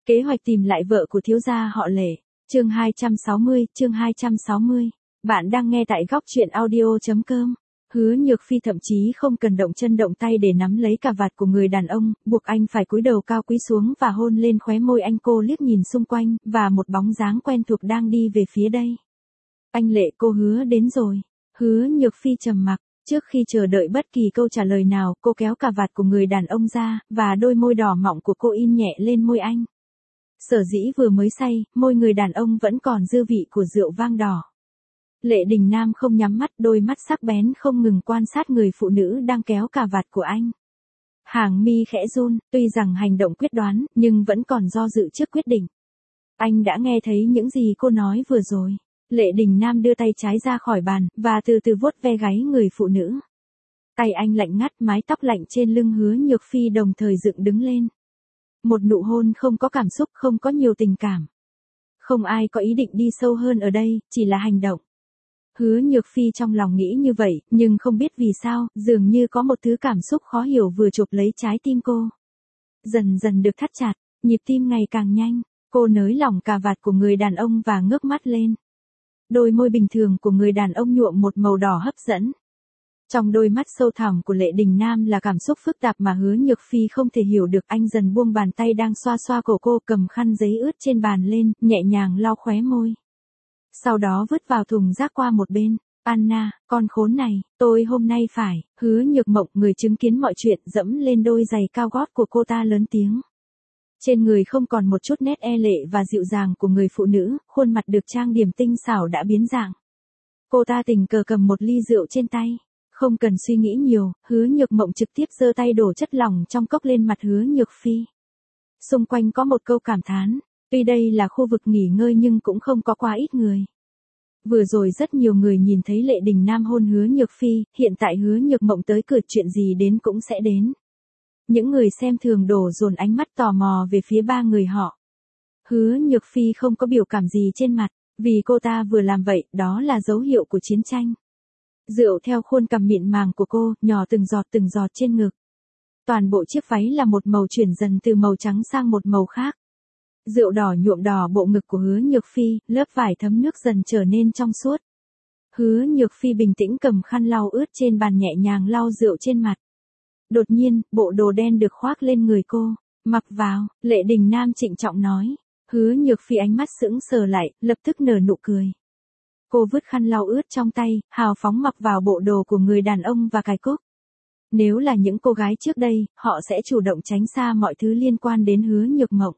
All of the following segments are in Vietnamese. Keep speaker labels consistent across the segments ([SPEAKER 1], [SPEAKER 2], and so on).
[SPEAKER 1] Kế hoạch tìm lại vợ của thiếu gia họ Lệ. Chương 260. Bạn đang nghe tại góc truyện audio.com. Hứa Nhược Phi thậm chí không cần động chân động tay để nắm lấy cà vạt của người đàn ông, buộc anh phải cúi đầu cao quý xuống và hôn lên khóe môi anh. Cô liếc nhìn xung quanh, và một bóng dáng quen thuộc đang đi về phía đây. Anh Lệ, cô Hứa đến rồi. Hứa Nhược Phi trầm mặc. Trước khi chờ đợi bất kỳ câu trả lời nào, cô kéo cà vạt của người đàn ông ra, và đôi môi đỏ mọng của cô in nhẹ lên môi anh. Sở dĩ vừa mới say, môi người đàn ông vẫn còn dư vị của rượu vang đỏ. Lệ Đình Nam không nhắm mắt, đôi mắt sắc bén không ngừng quan sát người phụ nữ đang kéo cà vạt của anh. Hàng mi khẽ run, tuy rằng hành động quyết đoán, nhưng vẫn còn do dự trước quyết định. Anh đã nghe thấy những gì cô nói vừa rồi. Lệ Đình Nam đưa tay trái ra khỏi bàn, và từ từ vuốt ve gáy người phụ nữ. Tay anh lạnh ngắt, mái tóc lạnh trên lưng Hứa Nhược Phi đồng thời dựng đứng lên. Một nụ hôn không có cảm xúc, không có nhiều tình cảm. Không ai có ý định đi sâu hơn ở đây, chỉ là hành động. Hứa Nhược Phi trong lòng nghĩ như vậy, nhưng không biết vì sao, dường như có một thứ cảm xúc khó hiểu vừa chộp lấy trái tim cô. Dần dần được thắt chặt, nhịp tim ngày càng nhanh, cô nới lỏng cà vạt của người đàn ông và ngước mắt lên. Đôi môi bình thường của người đàn ông nhuộm một màu đỏ hấp dẫn. Trong đôi mắt sâu thẳm của Lệ Đình Nam là cảm xúc phức tạp mà Hứa Nhược Phi không thể hiểu được. Anh dần buông bàn tay đang xoa xoa cổ cô, cầm khăn giấy ướt trên bàn lên, nhẹ nhàng lau khóe môi. Sau đó vứt vào thùng rác qua một bên. Anna, con khốn này, tôi hôm nay phải. Hứa Nhược Mộng, người chứng kiến mọi chuyện, dẫm lên đôi giày cao gót của cô ta lớn tiếng. Trên người không còn một chút nét e lệ và dịu dàng của người phụ nữ, khuôn mặt được trang điểm tinh xảo đã biến dạng. Cô ta tình cờ cầm một ly rượu trên tay. Không cần suy nghĩ nhiều, Hứa Nhược Mộng trực tiếp giơ tay đổ chất lỏng trong cốc lên mặt Hứa Nhược Phi. Xung quanh có một câu cảm thán, tuy đây là khu vực nghỉ ngơi nhưng cũng không có quá ít người. Vừa rồi rất nhiều người nhìn thấy Lệ Đình Nam hôn Hứa Nhược Phi, hiện tại Hứa Nhược Mộng tới cửa, chuyện gì đến cũng sẽ đến. Những người xem thường đổ dồn ánh mắt tò mò về phía ba người họ. Hứa Nhược Phi không có biểu cảm gì trên mặt, vì cô ta vừa làm vậy, đó là dấu hiệu của chiến tranh. Rượu theo khuôn cằm mịn màng của cô, nhỏ từng giọt trên ngực. Toàn bộ chiếc váy là một màu chuyển dần từ màu trắng sang một màu khác. Rượu đỏ nhuộm đỏ bộ ngực của Hứa Nhược Phi, lớp vải thấm nước dần trở nên trong suốt. Hứa Nhược Phi bình tĩnh cầm khăn lau ướt trên bàn, nhẹ nhàng lau rượu trên mặt. Đột nhiên, bộ đồ đen được khoác lên người cô. Mặc vào, Lệ Đình Nam trịnh trọng nói. Hứa Nhược Phi ánh mắt sững sờ lại, lập tức nở nụ cười. Cô vứt khăn lau ướt trong tay, hào phóng mặc vào bộ đồ của người đàn ông và cài cúc. Nếu là những cô gái trước đây, họ sẽ chủ động tránh xa mọi thứ liên quan đến Hứa Nhược Mộng.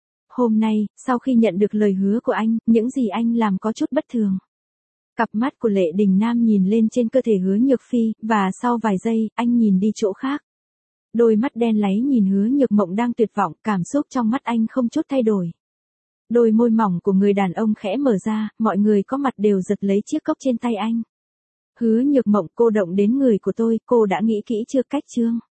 [SPEAKER 1] Hôm nay, sau khi nhận được lời hứa của anh, những gì anh làm có chút bất thường. Cặp mắt của Lệ Đình Nam nhìn lên trên cơ thể Hứa Nhược Phi, và sau vài giây, anh nhìn đi chỗ khác. Đôi mắt đen láy nhìn Hứa Nhược Mộng đang tuyệt vọng, cảm xúc trong mắt anh không chút thay đổi. Đôi môi mỏng của người đàn ông khẽ mở ra, mọi người có mặt đều giật lấy chiếc cốc trên tay anh. Hứa Nhược Mộng, cô động đến người của tôi, cô đã nghĩ kỹ chưa? Cách chưa?